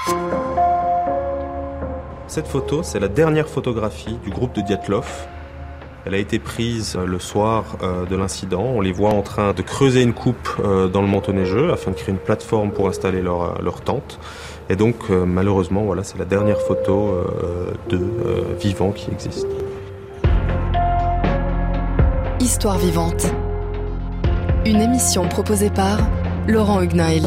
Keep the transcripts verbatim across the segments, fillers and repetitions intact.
Cette photo, c'est la dernière photographie du groupe de Dyatlov. Elle a été prise le soir euh, de l'incident. On les voit en train de creuser une coupe euh, dans le manteau neigeux afin de créer une plateforme pour installer leur, leur tente. Et donc, euh, malheureusement, voilà, c'est la dernière photo euh, de euh, vivants qui existe. Histoire vivante. Une émission proposée par Laurent Huguenin-Elie.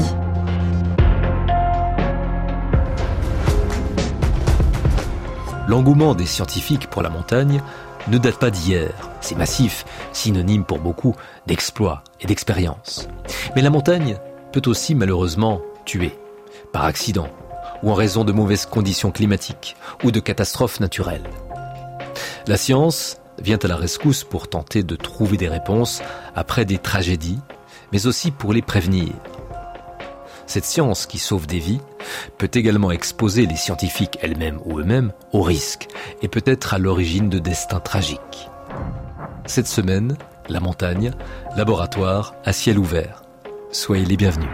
L'engouement des scientifiques pour la montagne ne date pas d'hier. C'est massif, synonyme pour beaucoup d'exploit et d'expérience. Mais la montagne peut aussi malheureusement tuer, par accident, ou en raison de mauvaises conditions climatiques, ou de catastrophes naturelles. La science vient à la rescousse pour tenter de trouver des réponses après des tragédies, mais aussi pour les prévenir. Cette science qui sauve des vies peut également exposer les scientifiques elles-mêmes ou eux-mêmes au risque et peut être à l'origine de destins tragiques. Cette semaine, la montagne, laboratoire à ciel ouvert. Soyez les bienvenus.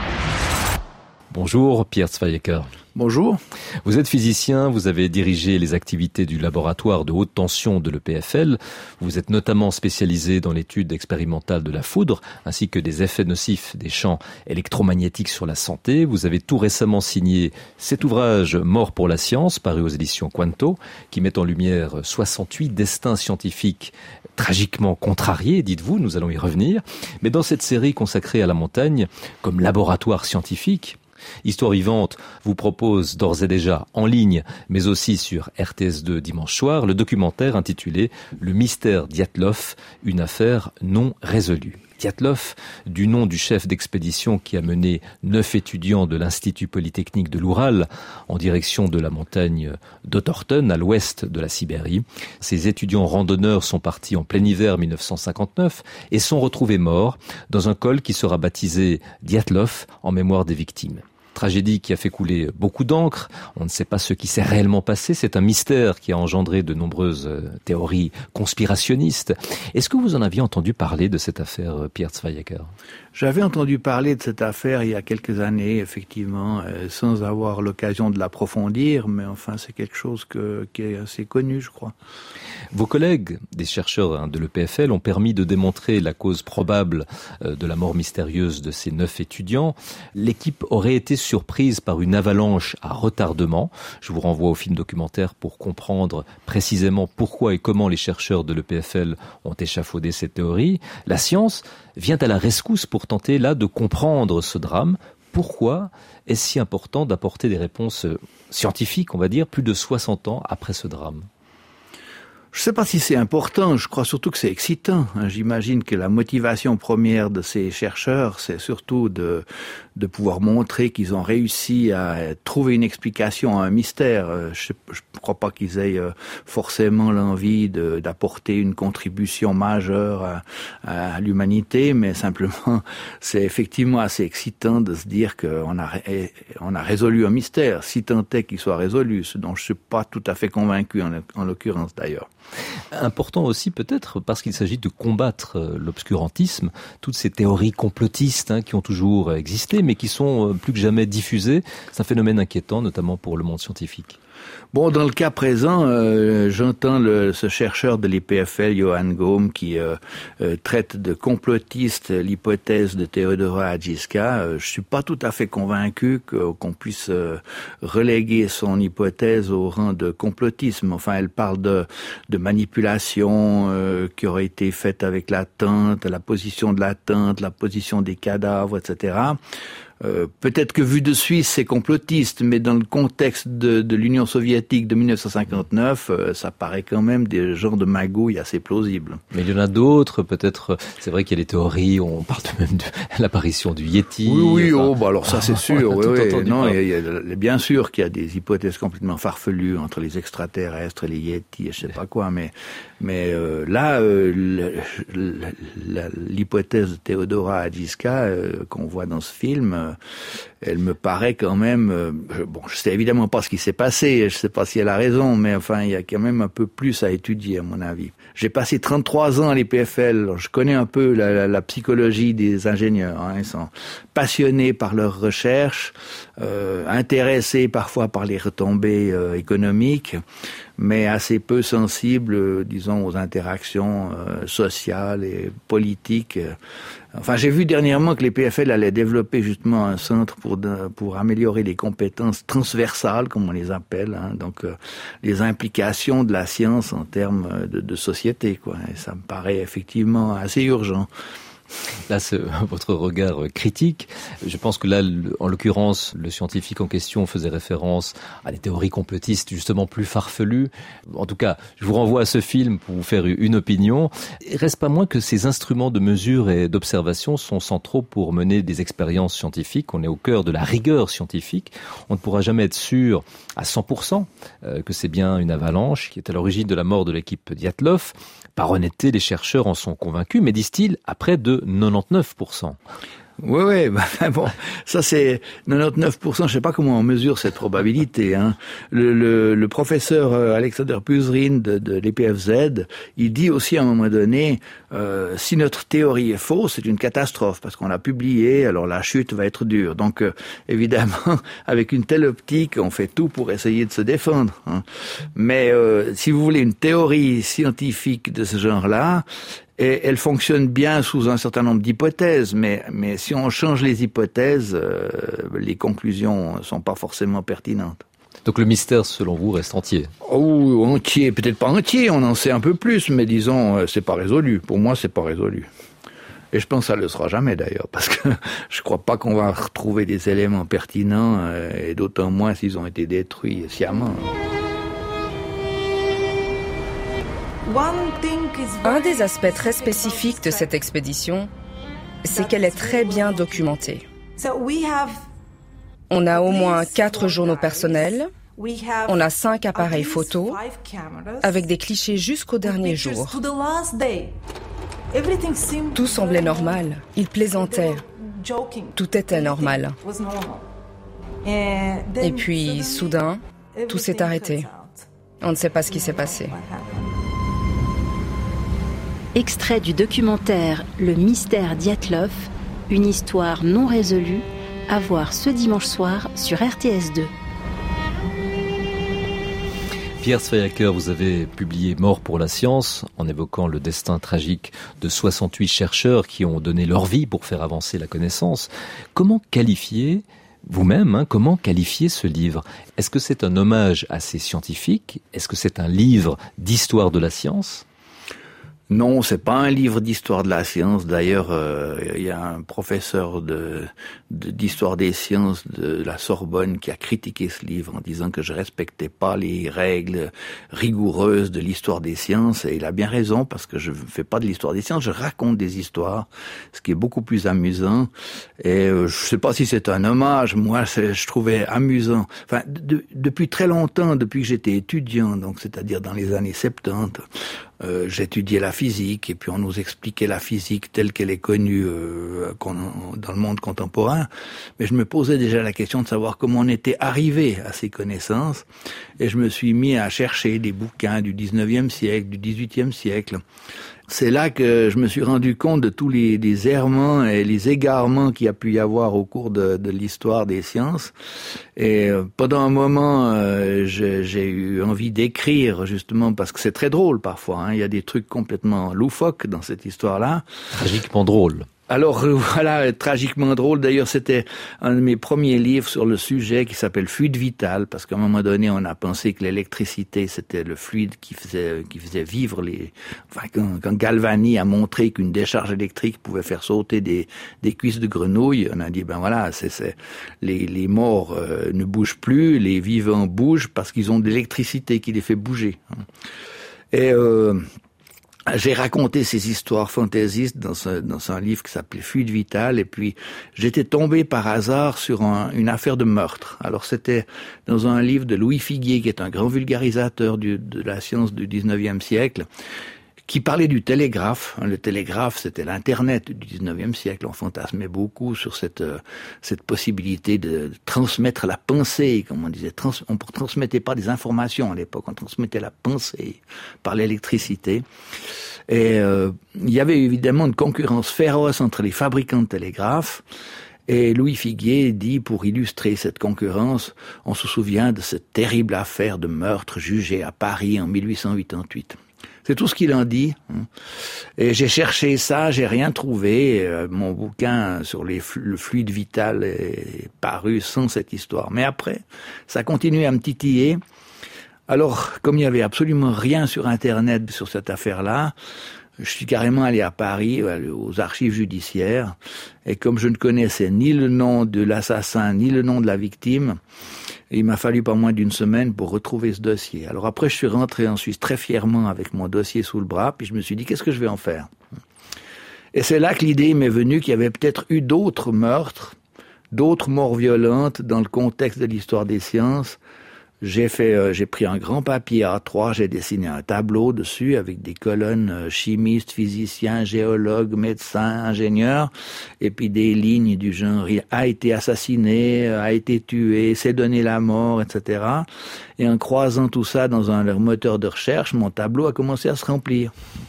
Bonjour Pierre Zweiecker. Bonjour. Vous êtes physicien, vous avez dirigé les activités du laboratoire de haute tension de l'E P F L. Vous êtes notamment spécialisé dans l'étude expérimentale de la foudre, ainsi que des effets nocifs des champs électromagnétiques sur la santé. Vous avez tout récemment signé cet ouvrage « Mort pour la science », paru aux éditions Quanto, qui met en lumière soixante-huit destins scientifiques tragiquement contrariés, dites-vous, nous allons y revenir. Mais dans cette série consacrée à la montagne, comme laboratoire scientifique, Histoire vivante vous propose d'ores et déjà en ligne, mais aussi sur R T S deux dimanche soir, le documentaire intitulé « Le mystère Dyatlov, une affaire non résolue ». Dyatlov, du nom du chef d'expédition qui a mené neuf étudiants de l'Institut Polytechnique de l'Oural en direction de la montagne d'Otorten, à l'ouest de la Sibérie. Ces étudiants randonneurs sont partis en plein hiver mille neuf cent cinquante-neuf et sont retrouvés morts dans un col qui sera baptisé Dyatlov en mémoire des victimes. Tragédie qui a fait couler beaucoup d'encre. On ne sait pas ce qui s'est réellement passé. C'est un mystère qui a engendré de nombreuses théories conspirationnistes. Est-ce que vous en aviez entendu parler de cette affaire, Pierre Zweiecker ? J'avais entendu parler de cette affaire il y a quelques années, effectivement, euh, sans avoir l'occasion de l'approfondir, mais enfin, c'est quelque chose que, qui est assez connu, je crois. Vos collègues, des chercheurs de l'E P F L, ont permis de démontrer la cause probable de la mort mystérieuse de ces neuf étudiants. L'équipe aurait été surprise par une avalanche à retardement. Je vous renvoie au film documentaire pour comprendre précisément pourquoi et comment les chercheurs de l'E P F L ont échafaudé cette théorie. La science vient à la rescousse pour tenter là de comprendre ce drame. Pourquoi est-ce si important d'apporter des réponses scientifiques, on va dire, plus de soixante ans après ce drame ? Je ne sais pas si c'est important, je crois surtout que c'est excitant. J'imagine que la motivation première de ces chercheurs, c'est surtout de, de pouvoir montrer qu'ils ont réussi à trouver une explication à un mystère. Je ne crois pas qu'ils aient forcément l'envie de, d'apporter une contribution majeure à, à l'humanité, mais simplement, c'est effectivement assez excitant de se dire qu'on a, on a résolu un mystère, si tant est qu'il soit résolu, ce dont je ne suis pas tout à fait convaincu en, en l'occurrence d'ailleurs. Important aussi peut-être parce qu'il s'agit de combattre l'obscurantisme, toutes ces théories complotistes hein, qui ont toujours existé mais qui sont plus que jamais diffusées. C'est un phénomène inquiétant, notamment pour le monde scientifique. Bon, dans le cas présent, euh, j'entends le, ce chercheur de l'E P F L, Johan Gaume, qui euh, euh, traite de complotiste l'hypothèse de Teodora Adjiska. Euh, je suis pas tout à fait convaincu que, qu'on puisse euh, reléguer son hypothèse au rang de complotisme. Enfin, elle parle de, de manipulation euh, qui aurait été faite avec la tente, la position de la tente, la position des cadavres, et cetera. Euh, peut-être que vu de Suisse, c'est complotiste, mais dans le contexte de, de l'Union soviétique de mille neuf cent cinquante-neuf, euh, ça paraît quand même des genres de magouilles assez plausibles. Mais il y en a d'autres, peut-être, c'est vrai qu'il y a des théories, on parle même de l'apparition du Yéti. Oui, oui, enfin, oh, bah alors ça c'est sûr, oui, oui, non, il y a, il y a, bien sûr qu'il y a des hypothèses complètement farfelues entre les extraterrestres et les Yétis, je sais pas quoi, mais, mais euh, là, euh, l'hypothèse de Teodora Adjiska euh, qu'on voit dans ce film, elle me paraît quand même, euh, bon, je sais évidemment pas ce qui s'est passé, je sais pas si elle a raison, mais enfin, il y a quand même un peu plus à étudier, à mon avis. J'ai passé trente-trois ans à l'I P F L, je connais un peu la, la, la psychologie des ingénieurs, hein. Ils sont passionnés par leurs recherches, euh, intéressés parfois par les retombées euh, économiques, mais assez peu sensibles, euh, disons, aux interactions euh, sociales et politiques. Enfin, j'ai vu dernièrement que les P F L allaient développer justement un centre pour de, pour améliorer les compétences transversales, comme on les appelle, hein, donc euh, les implications de la science en termes de, de société, quoi. Et ça me paraît effectivement assez urgent. Là, c'est votre regard critique. Je pense que là, en l'occurrence, le scientifique en question faisait référence à des théories complotistes justement plus farfelues. En tout cas, je vous renvoie à ce film pour vous faire une opinion. Il reste pas moins que ces instruments de mesure et d'observation sont centraux pour mener des expériences scientifiques. On est au cœur de la rigueur scientifique. On ne pourra jamais être sûr à cent pour cent que c'est bien une avalanche qui est à l'origine de la mort de l'équipe Dyatlov. Par honnêteté, les chercheurs en sont convaincus, mais disent-ils, à près de quatre-vingt-dix-neuf pour cent. Oui, oui, bah, bon, ça c'est quatre-vingt-dix-neuf pour cent, je sais pas comment on mesure cette probabilité, hein. Le, le, le professeur Alexander Puzrin de, de l'E P F Z, il dit aussi à un moment donné, euh, si notre théorie est fausse, c'est une catastrophe, parce qu'on l'a publié, alors la chute va être dure. Donc, euh, évidemment, avec une telle optique, on fait tout pour essayer de se défendre, hein. Mais euh, si vous voulez une théorie scientifique de ce genre-là, et elle fonctionne bien sous un certain nombre d'hypothèses, mais, mais si on change les hypothèses, euh, les conclusions sont pas forcément pertinentes. Donc le mystère, selon vous, reste entier? Oh, entier, peut-être pas entier, on en sait un peu plus, mais disons, c'est pas résolu. Pour moi, c'est pas résolu. Et je pense que ça le sera jamais d'ailleurs, parce que je crois pas qu'on va retrouver des éléments pertinents, et d'autant moins s'ils ont été détruits sciemment. Un des aspects très spécifiques de cette expédition, c'est qu'elle est très bien documentée. On a au moins quatre journaux personnels, on a cinq appareils photos, avec des clichés jusqu'au dernier jour. Tout semblait normal, ils plaisantaient, tout était normal. Et puis, soudain, tout s'est arrêté. On ne sait pas ce qui s'est passé. Extrait du documentaire Le mystère Dyatlov, une histoire non résolue, à voir ce dimanche soir sur R T S deux. Pierre Svayaker, vous avez publié Mort pour la science, en évoquant le destin tragique de soixante-huit chercheurs qui ont donné leur vie pour faire avancer la connaissance. Comment qualifier, vous-même, hein, comment qualifier ce livre? Est-ce que c'est un hommage à ces scientifiques? Est-ce que c'est un livre d'histoire de la science? Non, c'est pas un livre d'histoire de la science. D'ailleurs, euh, il y a un professeur de, de d'histoire des sciences de la Sorbonne qui a critiqué ce livre en disant que je respectais pas les règles rigoureuses de l'histoire des sciences. Et il a bien raison, parce que je fais pas de l'histoire des sciences, je raconte des histoires, ce qui est beaucoup plus amusant. Et euh, je sais pas si c'est un hommage. Moi, c'est, je trouvais amusant. Enfin, de, depuis très longtemps, depuis que j'étais étudiant, donc c'est-à-dire dans les années soixante-dix. Euh, j'étudiais la physique et puis on nous expliquait la physique telle qu'elle est connue euh, dans le monde contemporain. Mais je me posais déjà la question de savoir comment on était arrivé à ces connaissances et je me suis mis à chercher des bouquins du dix-neuvième siècle, du dix-huitième siècle. C'est là que je me suis rendu compte de tous les, les errements et les égarements qu'il y a pu y avoir au cours de, de l'histoire des sciences. Et euh, pendant un moment, euh, j'ai, j'ai eu envie d'écrire, justement, parce que c'est très drôle parfois, hein. Il y a des trucs complètement loufoques dans cette histoire-là. Tragiquement drôle. Alors voilà, tragiquement drôle. D'ailleurs, c'était un de mes premiers livres sur le sujet qui s'appelle Fluide vital, parce qu'à un moment donné, on a pensé que l'électricité, c'était le fluide qui faisait qui faisait vivre les. Enfin, quand, quand Galvani a montré qu'une décharge électrique pouvait faire sauter des des cuisses de grenouilles, on a dit ben voilà, c'est c'est les les morts euh, ne bougent plus, les vivants bougent parce qu'ils ont de l'électricité qui les fait bouger. Et euh, j'ai raconté ces histoires fantaisistes dans un, dans un livre qui s'appelait Fluide vital, et puis j'étais tombé par hasard sur un, une affaire de meurtre. Alors c'était dans un livre de Louis Figuier, qui est un grand vulgarisateur du, de la science du dix-neuvième siècle, qui parlait du télégraphe. Le télégraphe, c'était l'Internet du dix-neuvième siècle. On fantasmait beaucoup sur cette euh, cette possibilité de transmettre la pensée, comme on disait. Trans, on ne transmettait pas des informations à l'époque, on transmettait la pensée par l'électricité. Et euh, il y avait évidemment une concurrence féroce entre les fabricants de télégraphes. Et Louis Figuier dit, pour illustrer cette concurrence, on se souvient de cette terrible affaire de meurtre jugée à Paris en mille huit cent quatre-vingt-huit. C'est tout ce qu'il en dit. Et j'ai cherché ça, j'ai rien trouvé. Mon bouquin sur les, le fluide vital est paru sans cette histoire. Mais après, ça continue à me titiller. Alors, comme il n'y avait absolument rien sur Internet sur cette affaire-là, je suis carrément allé à Paris, aux archives judiciaires, et comme je ne connaissais ni le nom de l'assassin, ni le nom de la victime, il m'a fallu pas moins d'une semaine pour retrouver ce dossier. Alors après, je suis rentré en Suisse très fièrement avec mon dossier sous le bras, puis je me suis dit, qu'est-ce que je vais en faire ? Et c'est là que l'idée m'est venue qu'il y avait peut-être eu d'autres meurtres, d'autres morts violentes dans le contexte de l'histoire des sciences. J'ai fait, euh, j'ai pris un grand papier A trois, j'ai dessiné un tableau dessus avec des colonnes euh, chimistes, physiciens, géologues, médecins, ingénieurs, et puis des lignes du genre a été assassiné, a été tué, s'est donné la mort, et cetera. Et en croisant tout ça dans un leur moteur de recherche, mon tableau a commencé à se remplir.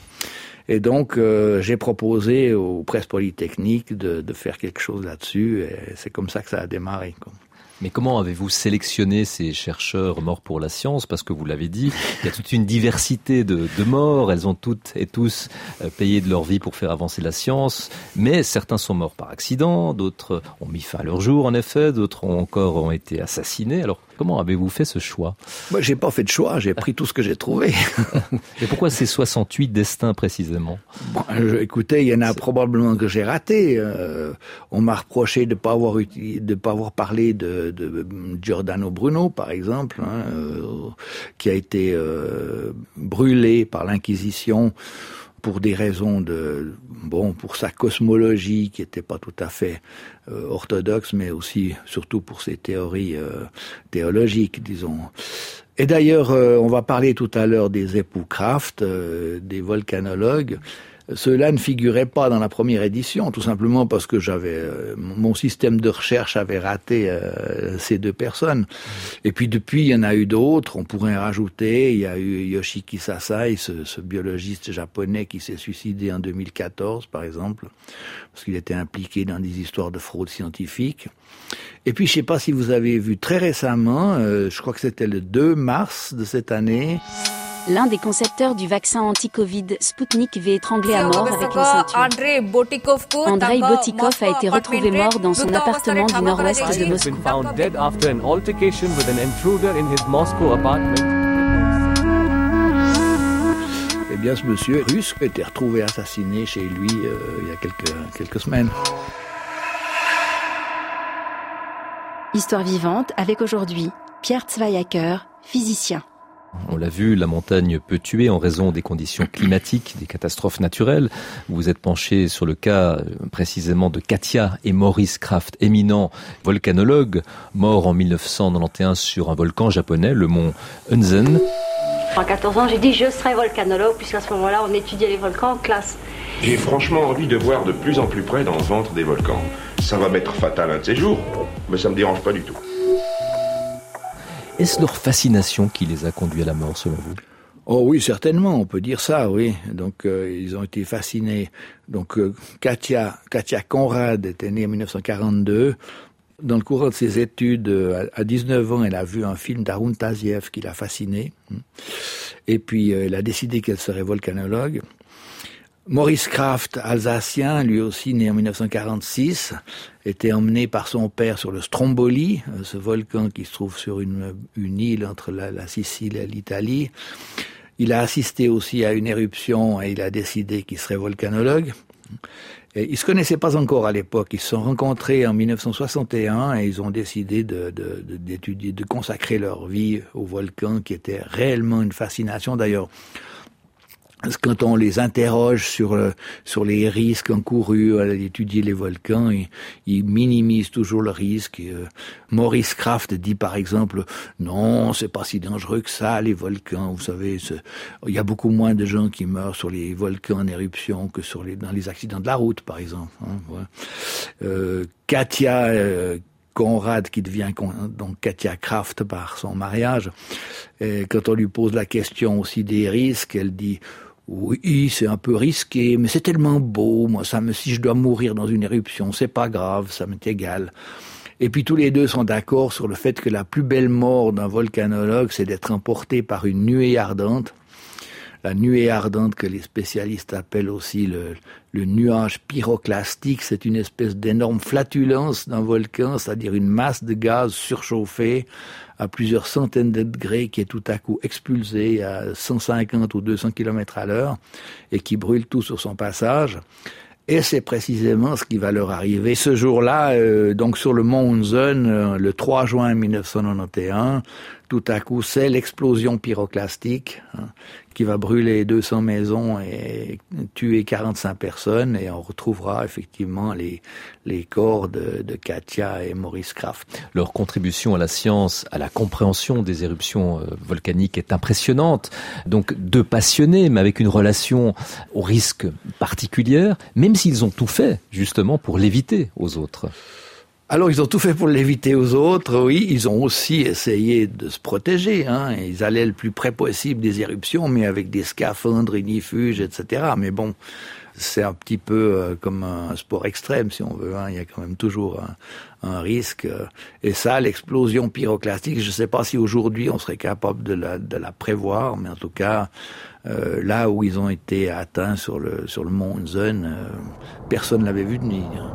Et donc, euh, j'ai proposé aux presses polytechniques de, de faire quelque chose là-dessus, et c'est comme ça que ça a démarré, quoi. Mais comment avez-vous sélectionné ces chercheurs morts pour la science ? Parce que vous l'avez dit, il y a toute une diversité de, de morts. Elles ont toutes et tous payé de leur vie pour faire avancer la science. Mais certains sont morts par accident, d'autres ont mis fin à leur jour, en effet, d'autres ont encore ont été assassinés. Alors, comment avez-vous fait ce choix ? Moi, j'ai pas fait de choix, j'ai pris tout ce que j'ai trouvé. Et pourquoi ces soixante-huit destins précisément ? Bon, je, écoutez, il y en a C'est... probablement que j'ai raté. Euh, on m'a reproché de pas avoir uti- de pas avoir parlé de, de Giordano Bruno, par exemple, hein, euh, qui a été euh, brûlé par l'Inquisition pour des raisons de, bon, pour sa cosmologie qui était pas tout à fait euh, orthodoxe, mais aussi, surtout pour ses théories euh, théologiques, disons. Et d'ailleurs, euh, on va parler tout à l'heure des époux Kraft, euh, des volcanologues. Ceux-là ne figuraient pas dans la première édition, tout simplement parce que j'avais euh, mon système de recherche avait raté euh, ces deux personnes. Et puis depuis, il y en a eu d'autres. On pourrait en rajouter. Il y a eu Yoshiki Sasai, ce, ce biologiste japonais qui s'est suicidé en deux mille quatorze, par exemple, parce qu'il était impliqué dans des histoires de fraude scientifique. Et puis, je ne sais pas si vous avez vu très récemment, euh, je crois que c'était le deux mars de cette année. L'un des concepteurs du vaccin anti-Covid Sputnik V étranglé à mort avec une ceinture. Andrei Botikov a été retrouvé mort dans son appartement du nord-ouest de Moscou. Eh bien, ce monsieur russe a été retrouvé assassiné chez lui euh, il y a quelques, quelques semaines. Histoire vivante avec aujourd'hui Pierre Zweihacker, physicien. On l'a vu, la montagne peut tuer en raison des conditions climatiques, des catastrophes naturelles. Vous vous êtes penché sur le cas précisément de Katia et Maurice Kraft, éminents volcanologues, morts en mille neuf cent quatre-vingt-onze sur un volcan japonais, le mont Unzen. À quatorze ans, j'ai dit je serai volcanologue, puisqu'à ce moment-là, on étudiait les volcans en classe. J'ai franchement envie de voir de plus en plus près dans le ventre des volcans. Ça va m'être fatal un de ces jours, mais ça me dérange pas du tout. Est-ce leur fascination qui les a conduits à la mort, selon vous ? Oh oui, certainement, on peut dire ça, oui. Donc, euh, ils ont été fascinés. Donc, euh, Katia, Katia Conrad était née en mille neuf cent quarante-deux. Dans le courant de ses études, euh, à dix-neuf ans, elle a vu un film d'Arun Taziev qui l'a fascinée. Et puis, euh, elle a décidé qu'elle serait volcanologue. Maurice Kraft, alsacien, lui aussi né en mille neuf cent quarante-six, était emmené par son père sur le Stromboli, ce volcan qui se trouve sur une, une île entre la, la Sicile et l'Italie. Il a assisté aussi à une éruption et il a décidé qu'il serait volcanologue. Et ils se connaissaient pas encore à l'époque. Ils se sont rencontrés en mille neuf cent soixante et un et ils ont décidé de, de, de, d'étudier, de consacrer leur vie au volcan qui était réellement une fascination. D'ailleurs, quand on les interroge sur sur les risques encourus à étudier les volcans, ils, ils minimisent toujours le risque. Et, euh, Maurice Kraft dit par exemple non, c'est pas si dangereux que ça les volcans. Vous savez, il y a beaucoup moins de gens qui meurent sur les volcans en éruption que sur les dans les accidents de la route, par exemple. Hein, ouais. euh, Katia euh, Conrad, qui devient donc Katia Kraft par son mariage, et quand on lui pose la question aussi des risques, elle dit oui, c'est un peu risqué, mais c'est tellement beau, moi, ça me, si je dois mourir dans une éruption, c'est pas grave, ça m'est égal. Et puis tous les deux sont d'accord sur le fait que la plus belle mort d'un volcanologue, c'est d'être emporté par une nuée ardente. La nuée ardente que les spécialistes appellent aussi le, le nuage pyroclastique, c'est une espèce d'énorme flatulence d'un volcan, c'est-à-dire une masse de gaz surchauffée à plusieurs centaines de degrés qui est tout à coup expulsée à cent cinquante ou deux cents kilomètres à l'heure et qui brûle tout sur son passage. Et c'est précisément ce qui va leur arriver ce jour-là, euh, donc sur le mont Unzen, euh, le trois juin mille neuf cent quatre-vingt-onze. Tout à coup, c'est l'explosion pyroclastique hein, qui va brûler deux cents maisons et tuer quarante-cinq personnes. Et on retrouvera effectivement les, les corps de, de Katia et Maurice Kraft. Leur contribution à la science, à la compréhension des éruptions volcaniques est impressionnante. Donc deux passionnés, mais avec une relation au risque particulière, même s'ils ont tout fait justement pour l'éviter aux autres. Alors, ils ont tout fait pour l'éviter aux autres, oui. Ils ont aussi essayé de se protéger, hein. Ils allaient le plus près possible des éruptions, mais avec des scaphandres ignifuges, et cetera. Mais bon, c'est un petit peu euh, comme un sport extrême, si on veut, hein. Il y a quand même toujours un, un risque. Et ça, l'explosion pyroclastique, je ne sais pas si aujourd'hui on serait capable de la, de la prévoir, mais en tout cas, euh, là où ils ont été atteints sur le, sur le mont Unzen, euh, personne ne l'avait vu de nuit, hein.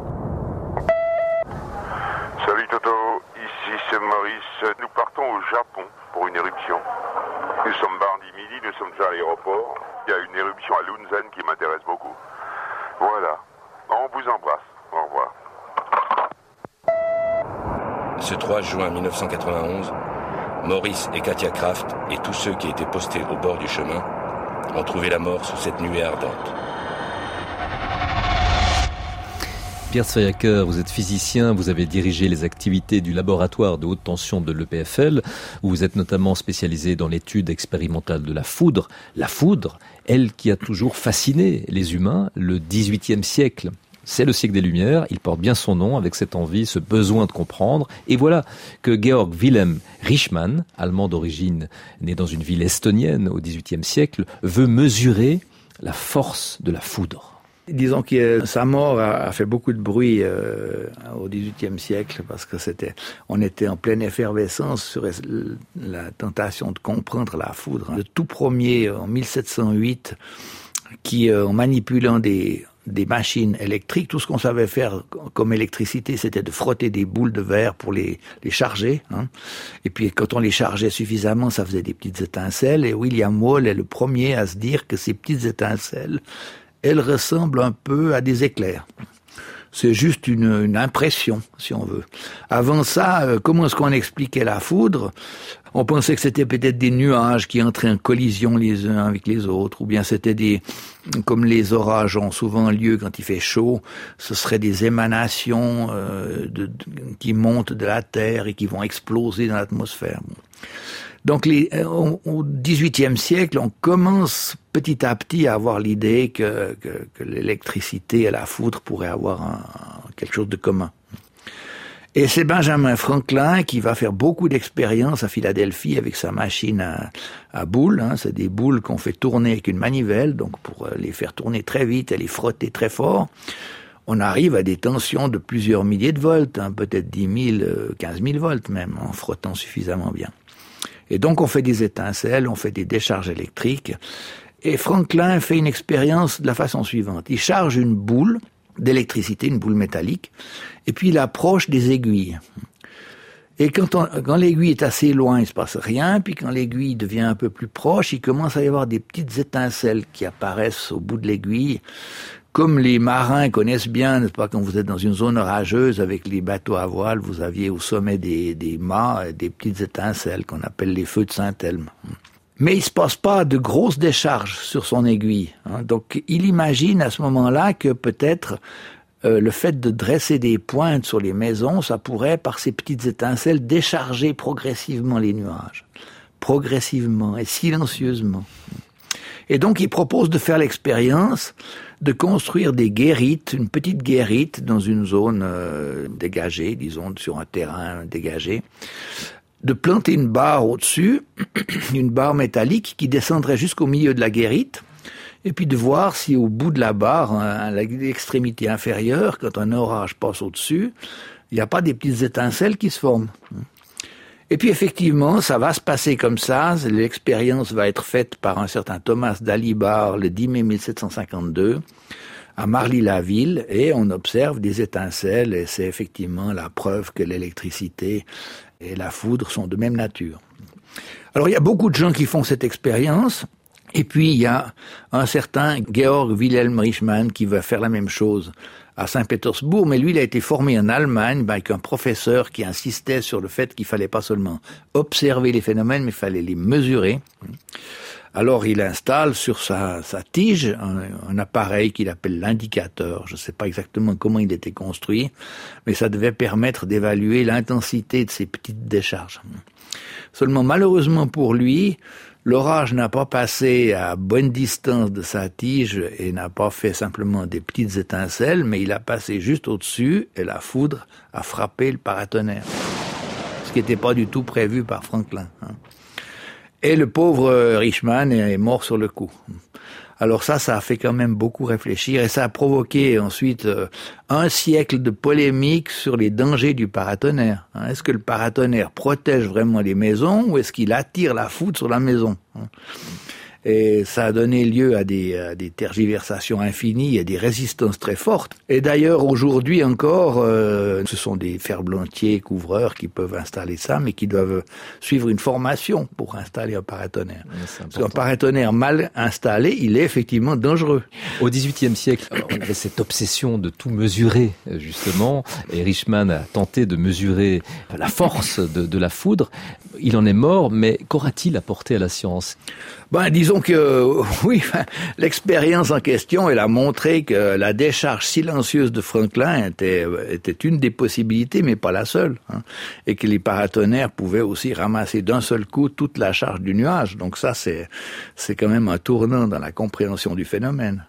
Salut Toto, ici c'est Maurice. Nous partons au Japon pour une éruption. Nous sommes mardi midi, nous sommes à l'aéroport. Il y a une éruption à l'Unzen qui m'intéresse beaucoup. Voilà, on vous embrasse. Au revoir. Ce trois juin mille neuf cent quatre-vingt-onze, Maurice et Katia Kraft et tous ceux qui étaient postés au bord du chemin ont trouvé la mort sous cette nuée ardente. Pierre Zweihacker, vous êtes physicien, vous avez dirigé les activités du laboratoire de haute tension de l'E P F L, où vous êtes notamment spécialisé dans l'étude expérimentale de la foudre. La foudre, elle qui a toujours fasciné les humains, le dix-huitième siècle. C'est le siècle des Lumières, il porte bien son nom avec cette envie, ce besoin de comprendre. Et voilà que Georg Wilhelm Richmann, allemand d'origine, né dans une ville estonienne au dix-huitième siècle, veut mesurer la force de la foudre. Disons que sa mort a fait beaucoup de bruit euh, au dix-huitième siècle parce que c'était, on était en pleine effervescence sur la tentation de comprendre la foudre. Le tout premier, en mille sept cent huit, qui, en manipulant des, des machines électriques, tout ce qu'on savait faire comme électricité, c'était de frotter des boules de verre pour les, les charger. Hein. Et puis quand on les chargeait suffisamment, ça faisait des petites étincelles. Et William Wall est le premier à se dire que ces petites étincelles, elles ressemblent un peu à des éclairs. C'est juste une, une impression, si on veut. Avant ça, euh, comment est-ce qu'on expliquait la foudre ? On pensait que c'était peut-être des nuages qui entraient en collision les uns avec les autres, ou bien c'était des, comme les orages ont souvent lieu quand il fait chaud, ce seraient des émanations euh, de, de, qui montent de la Terre et qui vont exploser dans l'atmosphère. Bon. Donc, les, au dix-huitième siècle, on commence petit à petit à avoir l'idée que, que, que l'électricité et la foudre pourraient avoir un, quelque chose de commun. Et c'est Benjamin Franklin qui va faire beaucoup d'expériences à Philadelphie avec sa machine à, à boules. Hein. C'est des boules qu'on fait tourner avec une manivelle, donc pour les faire tourner très vite et les frotter très fort. On arrive à des tensions de plusieurs milliers de volts, hein, peut-être dix mille, quinze mille volts même, en frottant suffisamment bien. Et donc on fait des étincelles, on fait des décharges électriques. Et Franklin fait une expérience de la façon suivante. Il charge une boule d'électricité, une boule métallique, et puis il approche des aiguilles. Et quand, on, quand l'aiguille est assez loin, il ne se passe rien, puis quand l'aiguille devient un peu plus proche, il commence à y avoir des petites étincelles qui apparaissent au bout de l'aiguille. Comme les marins connaissent bien, n'est-ce pas, quand vous êtes dans une zone orageuse avec les bateaux à voile, vous aviez au sommet des, des mâts des petites étincelles qu'on appelle les feux de Saint-Elme. Mais il se passe pas de grosses décharges sur son aiguille. Hein. Donc il imagine à ce moment-là que peut-être euh, le fait de dresser des pointes sur les maisons, ça pourrait, par ces petites étincelles, décharger progressivement les nuages. Progressivement et silencieusement. Et donc il propose de faire l'expérience de construire des guérites, une petite guérite dans une zone euh, dégagée, disons sur un terrain dégagé, de planter une barre au-dessus, une barre métallique qui descendrait jusqu'au milieu de la guérite, et puis de voir si au bout de la barre, à l'extrémité inférieure, quand un orage passe au-dessus, il n'y a pas des petites étincelles qui se forment. Et puis effectivement, ça va se passer comme ça, l'expérience va être faite par un certain Thomas Dalibard le dix mai mille sept cent cinquante-deux, à Marly-la-Ville, et on observe des étincelles, et c'est effectivement la preuve que l'électricité et la foudre sont de même nature. Alors il y a beaucoup de gens qui font cette expérience, et puis il y a un certain Georg Wilhelm Richmann qui va faire la même chose à Saint-Pétersbourg, mais lui il a été formé en Allemagne avec un professeur qui insistait sur le fait qu'il fallait pas seulement observer les phénomènes, mais il fallait les mesurer. Alors il installe sur sa, sa tige un, un appareil qu'il appelle l'indicateur. Je ne sais pas exactement comment il était construit, mais ça devait permettre d'évaluer l'intensité de ces petites décharges. Seulement malheureusement pour lui, l'orage n'a pas passé à bonne distance de sa tige et n'a pas fait simplement des petites étincelles, mais il a passé juste au-dessus et la foudre a frappé le paratonnerre. Ce qui n'était pas du tout prévu par Franklin. Et le pauvre Richmann est mort sur le coup. Alors ça, ça a fait quand même beaucoup réfléchir et ça a provoqué ensuite euh, un siècle de polémique sur les dangers du paratonnerre. Hein, est-ce que le paratonnerre protège vraiment les maisons ou est-ce qu'il attire la foudre sur la maison? Hein? Et ça a donné lieu à des, à des tergiversations infinies, à des résistances très fortes. Et d'ailleurs, aujourd'hui encore, euh, ce sont des ferblantiers, couvreurs qui peuvent installer ça, mais qui doivent suivre une formation pour installer un paratonnerre. Parce qu'un paratonnerre mal installé, il est effectivement dangereux. Au dix-huitième siècle, on avait cette obsession de tout mesurer, justement, et Richmann a tenté de mesurer la force de, de la foudre. Il en est mort, mais qu'aura-t-il apporté à la science? Ben, disons que, oui, l'expérience en question, elle a montré que la décharge silencieuse de Franklin était, était une des possibilités, mais pas la seule, hein, et que les paratonnerres pouvaient aussi ramasser d'un seul coup toute la charge du nuage. Donc ça, c'est, c'est quand même un tournant dans la compréhension du phénomène.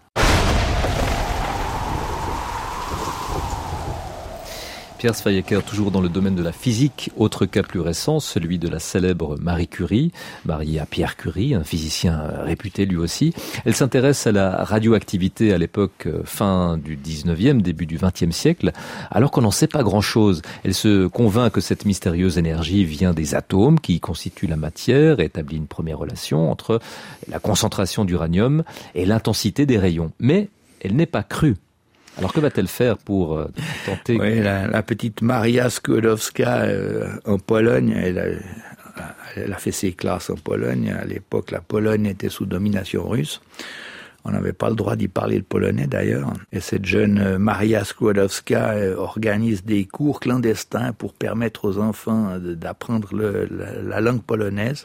Pierre Svayaker, toujours dans le domaine de la physique, autre cas plus récent, celui de la célèbre Marie Curie, mariée à Pierre Curie, un physicien réputé lui aussi. Elle s'intéresse à la radioactivité à l'époque fin du dix-neuvième, début du vingtième siècle, alors qu'on n'en sait pas grand-chose. Elle se convainc que cette mystérieuse énergie vient des atomes qui constituent la matière et établit une première relation entre la concentration d'uranium et l'intensité des rayons. Mais elle n'est pas crue. Alors que va-t-elle faire pour euh, tenter... Oui, la, la petite Maria Skłodowska euh, en Pologne, elle a, elle a fait ses classes en Pologne. À l'époque, la Pologne était sous domination russe. On n'avait pas le droit d'y parler le polonais d'ailleurs. Et cette jeune Maria Skłodowska euh, organise des cours clandestins pour permettre aux enfants de, d'apprendre le, la, la langue polonaise.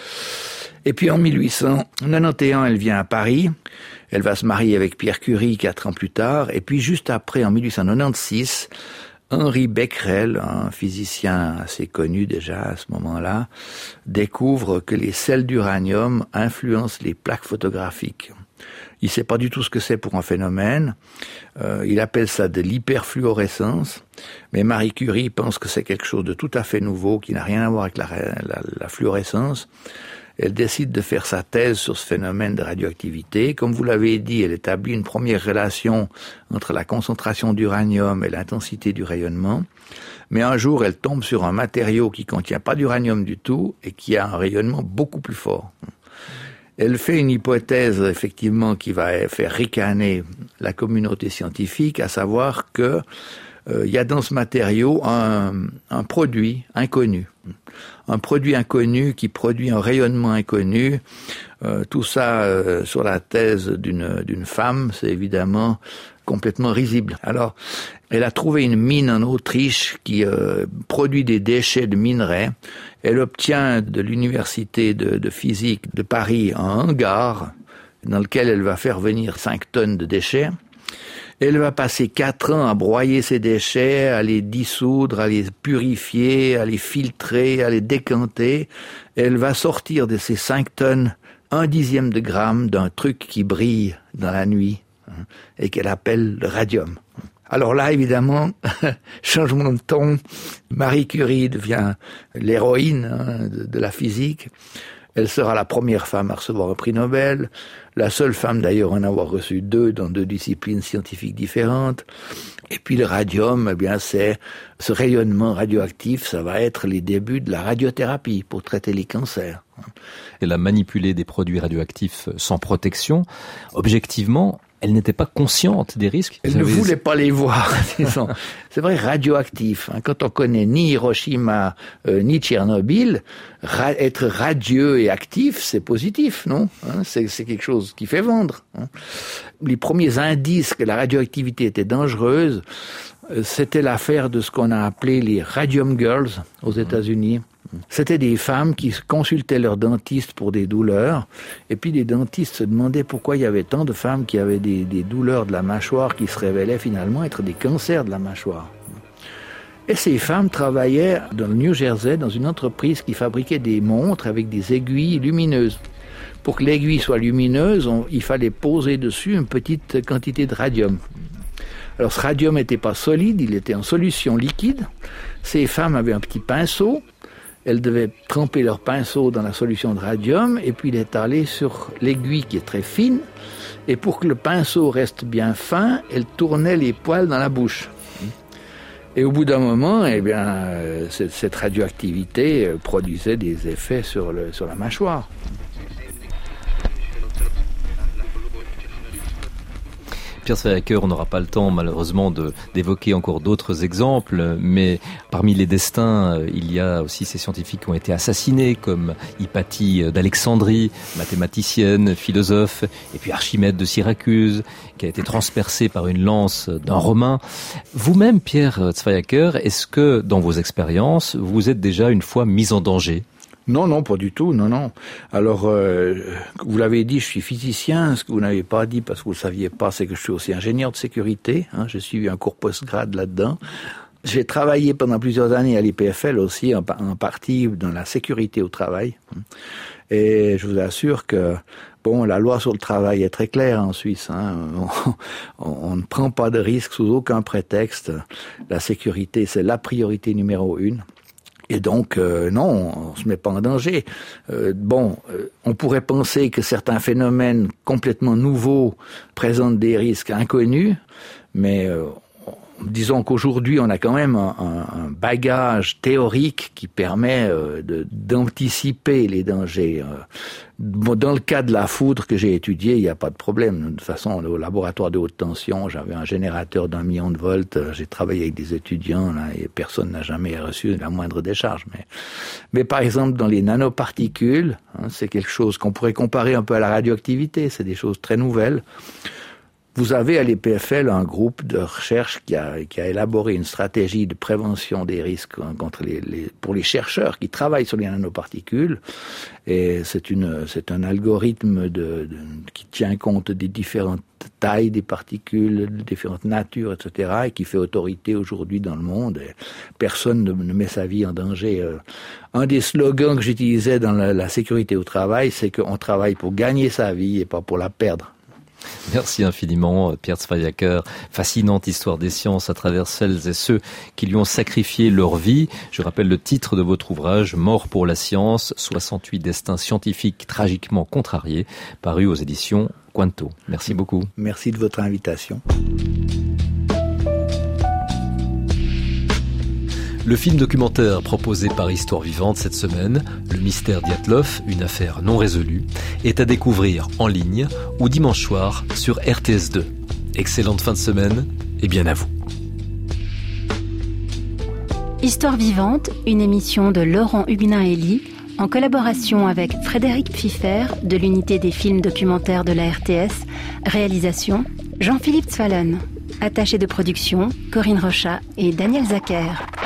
Et puis en mille huit cent quatre-vingt-onze, elle vient à Paris. Elle va se marier avec Pierre Curie quatre ans plus tard. Et puis juste après, en mille huit cent quatre-vingt-seize, Henri Becquerel, un physicien assez connu déjà à ce moment-là, découvre que les sels d'uranium influencent les plaques photographiques. Il ne sait pas du tout ce que c'est pour un phénomène. Euh, il appelle ça de l'hyperfluorescence. Mais Marie Curie pense que c'est quelque chose de tout à fait nouveau, qui n'a rien à voir avec la, la, la fluorescence. Elle décide de faire sa thèse sur ce phénomène de radioactivité. Comme vous l'avez dit, elle établit une première relation entre la concentration d'uranium et l'intensité du rayonnement. Mais un jour, elle tombe sur un matériau qui contient pas d'uranium du tout et qui a un rayonnement beaucoup plus fort. Elle fait une hypothèse, effectivement, qui va faire ricaner la communauté scientifique, à savoir que euh, il y a dans ce matériau un, un produit inconnu. Un produit inconnu qui produit un rayonnement inconnu. Euh, tout ça euh, sur la thèse d'une, d'une femme, c'est évidemment complètement risible. Alors, elle a trouvé une mine en Autriche qui euh, produit des déchets de minerais. Elle obtient de l'université de, de physique de Paris un hangar dans lequel elle va faire venir cinq tonnes de déchets. Elle va passer quatre ans à broyer ces déchets, à les dissoudre, à les purifier, à les filtrer, à les décanter. Elle va sortir de ces cinq tonnes un dixième de gramme d'un truc qui brille dans la nuit hein, et qu'elle appelle le radium. Alors là, évidemment, changement de ton, Marie Curie devient l'héroïne hein, de, de la physique. Elle sera la première femme à recevoir un prix Nobel, la seule femme d'ailleurs à en avoir reçu deux dans deux disciplines scientifiques différentes. Et puis le radium, eh bien c'est ce rayonnement radioactif, ça va être les débuts de la radiothérapie pour traiter les cancers. Elle a manipulé des produits radioactifs sans protection. Objectivement, elle n'était pas consciente des risques. Elle ne avez... voulait pas les voir. C'est vrai, radioactif. Hein. Quand on connaît ni Hiroshima euh, ni Tchernobyl, ra- être radieux et actif, c'est positif, non hein, c'est, c'est quelque chose qui fait vendre. Hein. Les premiers indices que la radioactivité était dangereuse, euh, c'était l'affaire de ce qu'on a appelé les Radium Girls aux États-Unis. C'était des femmes qui consultaient leur dentiste pour des douleurs, et puis les dentistes se demandaient pourquoi il y avait tant de femmes qui avaient des, des douleurs de la mâchoire qui se révélaient finalement être des cancers de la mâchoire. Et ces femmes travaillaient dans le New Jersey, dans une entreprise qui fabriquait des montres avec des aiguilles lumineuses. Pour que l'aiguille soit lumineuse, on, il fallait poser dessus une petite quantité de radium. Alors ce radium n'était pas solide, il était en solution liquide. Ces femmes avaient un petit pinceau. Elles devaient tremper leur pinceau dans la solution de radium et puis l'étaler sur l'aiguille qui est très fine. Et pour que le pinceau reste bien fin, elles tournaient les poils dans la bouche. Et au bout d'un moment, eh bien, cette radioactivité produisait des effets sur, le, sur la mâchoire. Pierre Svayaker, on n'aura pas le temps malheureusement de, d'évoquer encore d'autres exemples, mais parmi les destins, il y a aussi ces scientifiques qui ont été assassinés, comme Hypatie d'Alexandrie, mathématicienne, philosophe, et puis Archimède de Syracuse, qui a été transpercé par une lance d'un Romain. Vous-même, Pierre Svayaker, est-ce que dans vos expériences, vous êtes déjà une fois mis en danger ? Non, non, pas du tout, non, non. Alors, euh, vous l'avez dit, je suis physicien. Ce que vous n'avez pas dit, parce que vous ne le saviez pas, c'est que je suis aussi ingénieur de sécurité. Hein, j'ai suivi un cours post-grade là-dedans. J'ai travaillé pendant plusieurs années à l'I P F L aussi, en, en partie dans la sécurité au travail. Et je vous assure que, bon, la loi sur le travail est très claire en Suisse. Hein. On, on, on ne prend pas de risques sous aucun prétexte. La sécurité, c'est la priorité numéro une. Et donc, euh, non, on se met pas en danger. Euh, bon, euh, on pourrait penser que certains phénomènes complètement nouveaux présentent des risques inconnus, mais euh, disons qu'aujourd'hui, on a quand même un, un, un bagage théorique qui permet euh, de, d'anticiper les dangers. Euh, dans le cas de la foudre que j'ai étudié, il n'y a pas de problème. De toute façon, au laboratoire de haute tension, j'avais un générateur d'un million de volts. J'ai travaillé avec des étudiants là, et personne n'a jamais reçu la moindre décharge. Mais, mais par exemple, dans les nanoparticules, hein, c'est quelque chose qu'on pourrait comparer un peu à la radioactivité. C'est des choses très nouvelles. Vous avez à l'I P F L un groupe de recherche qui a, qui a élaboré une stratégie de prévention des risques contre les, les, pour les chercheurs qui travaillent sur les nanoparticules. Et c'est, une, c'est un algorithme de, de, qui tient compte des différentes tailles des particules, des différentes natures, et cetera, et qui fait autorité aujourd'hui dans le monde. Et personne ne, ne met sa vie en danger. Un des slogans que j'utilisais dans la, la sécurité au travail, c'est qu'on travaille pour gagner sa vie et pas pour la perdre. Merci infiniment, Pierre Svayaker. Fascinante histoire des sciences à travers celles et ceux qui lui ont sacrifié leur vie. Je rappelle le titre de votre ouvrage, Mort pour la science, soixante-huit destins scientifiques tragiquement contrariés, paru aux éditions Quanto. Merci beaucoup. Merci de votre invitation. Le film documentaire proposé par Histoire Vivante cette semaine, Le mystère Dyatlov, une affaire non résolue, est à découvrir en ligne ou dimanche soir sur R T S deux. Excellente fin de semaine et bien à vous. Histoire Vivante, une émission de Laurent Huguenin-Elie en collaboration avec Frédéric Pfiffer de l'unité des films documentaires de la R T S, réalisation Jean-Philippe Zwalen. Attachés de production, Corinne Rochat et Daniel Zacher.